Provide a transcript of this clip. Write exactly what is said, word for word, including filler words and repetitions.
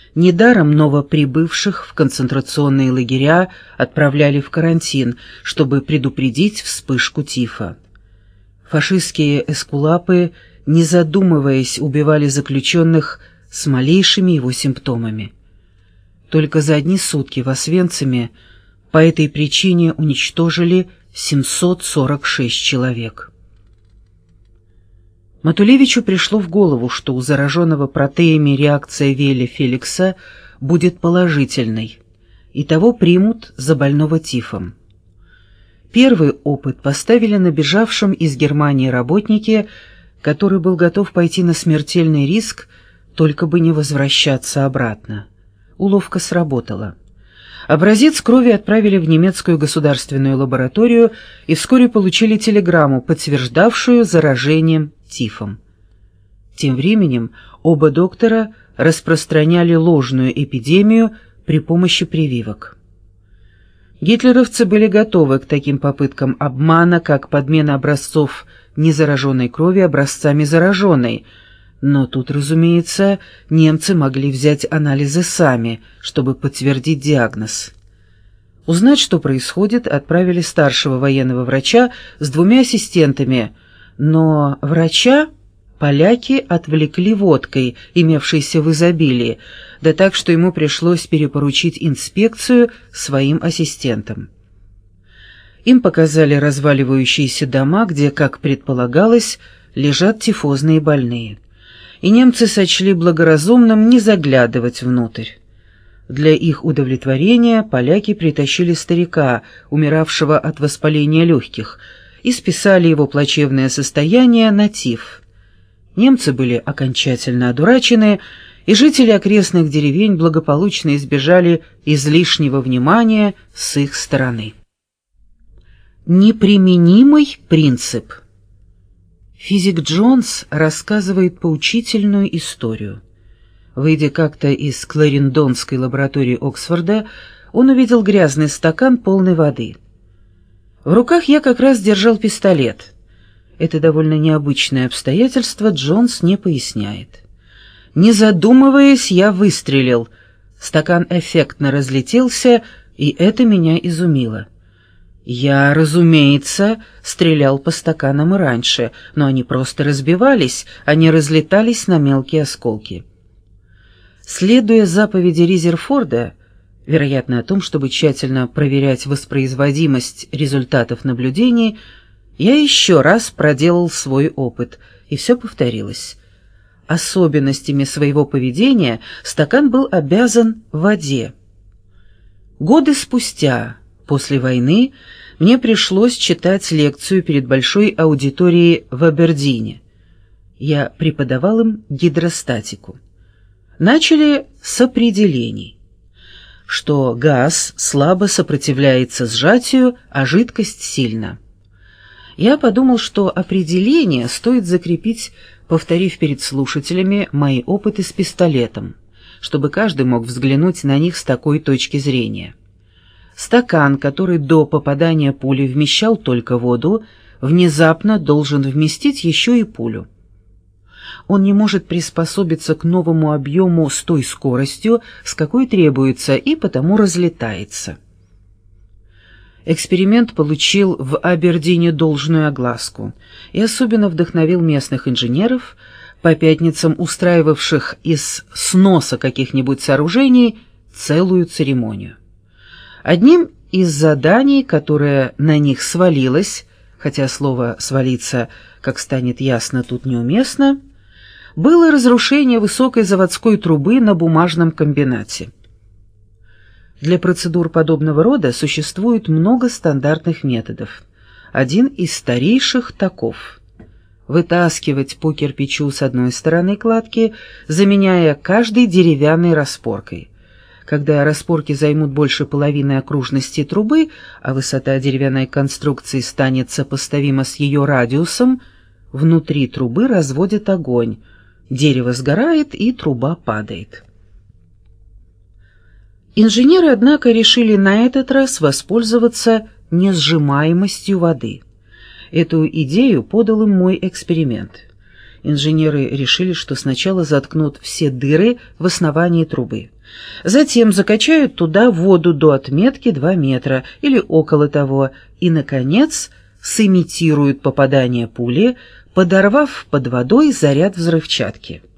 Недаром новоприбывших в концентрационные лагеря отправляли в карантин, чтобы предупредить вспышку тифа. Фашистские эскулапы, не задумываясь, убивали заключенных с малейшими его симптомами. Только за одни сутки в Освенциме по этой причине уничтожили семьсот сорок шесть человек. Матулевичу пришло в голову, что у зараженного протеями реакция Вилля Феликса будет положительной, и того примут за больного тифом. Первый опыт поставили на бежавшем из Германии работнике, который был готов пойти на смертельный риск, только бы не возвращаться обратно. Уловка сработала. Образец крови отправили в немецкую государственную лабораторию и вскоре получили телеграмму, подтверждавшую заражение тифом. Тем временем оба доктора распространяли ложную эпидемию при помощи прививок. Гитлеровцы были готовы к таким попыткам обмана, как подмена образцов незараженной крови образцами зараженной, но тут, разумеется, немцы могли взять анализы сами, чтобы подтвердить диагноз. Узнать, что происходит, отправили старшего военного врача с двумя ассистентами, но врача поляки отвлекли водкой, имевшейся в изобилии, да так, что ему пришлось перепоручить инспекцию своим ассистентам. Им показали разваливающиеся дома, где, как предполагалось, лежат тифозные больные. И немцы сочли благоразумным не заглядывать внутрь. Для их удовлетворения поляки притащили старика, умиравшего от воспаления легких, и списали его плачевное состояние на тиф. Немцы были окончательно одурачены, и жители окрестных деревень благополучно избежали излишнего внимания с их стороны. Неприменимый принцип. Физик Джонс рассказывает поучительную историю. Выйдя как-то из Кларендонской лаборатории Оксфорда, он увидел грязный стакан, полный воды. В руках я как раз держал пистолет. Это довольно необычное обстоятельство Джонс не поясняет. Не задумываясь, я выстрелил. Стакан эффектно разлетелся, и это меня изумило. Я, разумеется, стрелял по стаканам и раньше, но они просто разбивались, они разлетались на мелкие осколки. Следуя заповеди Резерфорда, вероятно, о том, чтобы тщательно проверять воспроизводимость результатов наблюдений, я еще раз проделал свой опыт, и все повторилось. Особенностями своего поведения стакан был обязан воде. Годы спустя, после войны, мне пришлось читать лекцию перед большой аудиторией в Абердине. Я преподавал им гидростатику. Начали с определений, что газ слабо сопротивляется сжатию, а жидкость сильно. Я подумал, что определение стоит закрепить, повторив перед слушателями мои опыты с пистолетом, чтобы каждый мог взглянуть на них с такой точки зрения. Стакан, который до попадания пули вмещал только воду, внезапно должен вместить еще и пулю. Он не может приспособиться к новому объему с той скоростью, с какой требуется, и потому разлетается. Эксперимент получил в Абердине должную огласку и особенно вдохновил местных инженеров, по пятницам устраивавших из сноса каких-нибудь сооружений целую церемонию. Одним из заданий, которое на них свалилось, хотя слово «свалиться», как станет ясно, тут неуместно, было разрушение высокой заводской трубы на бумажном комбинате. Для процедур подобного рода существует много стандартных методов. Один из старейших таков: вытаскивать по кирпичу с одной стороны кладки, заменяя каждой деревянной распоркой. Когда распорки займут больше половины окружности трубы, а высота деревянной конструкции станет сопоставима с ее радиусом, внутри трубы разводят огонь, дерево сгорает и труба падает. Инженеры, однако, решили на этот раз воспользоваться несжимаемостью воды. Эту идею подал им мой эксперимент. Инженеры решили, что сначала заткнут все дыры в основании трубы. Затем закачают туда воду до отметки два метра или около того и, наконец, сымитируют попадание пули, подорвав под водой заряд взрывчатки.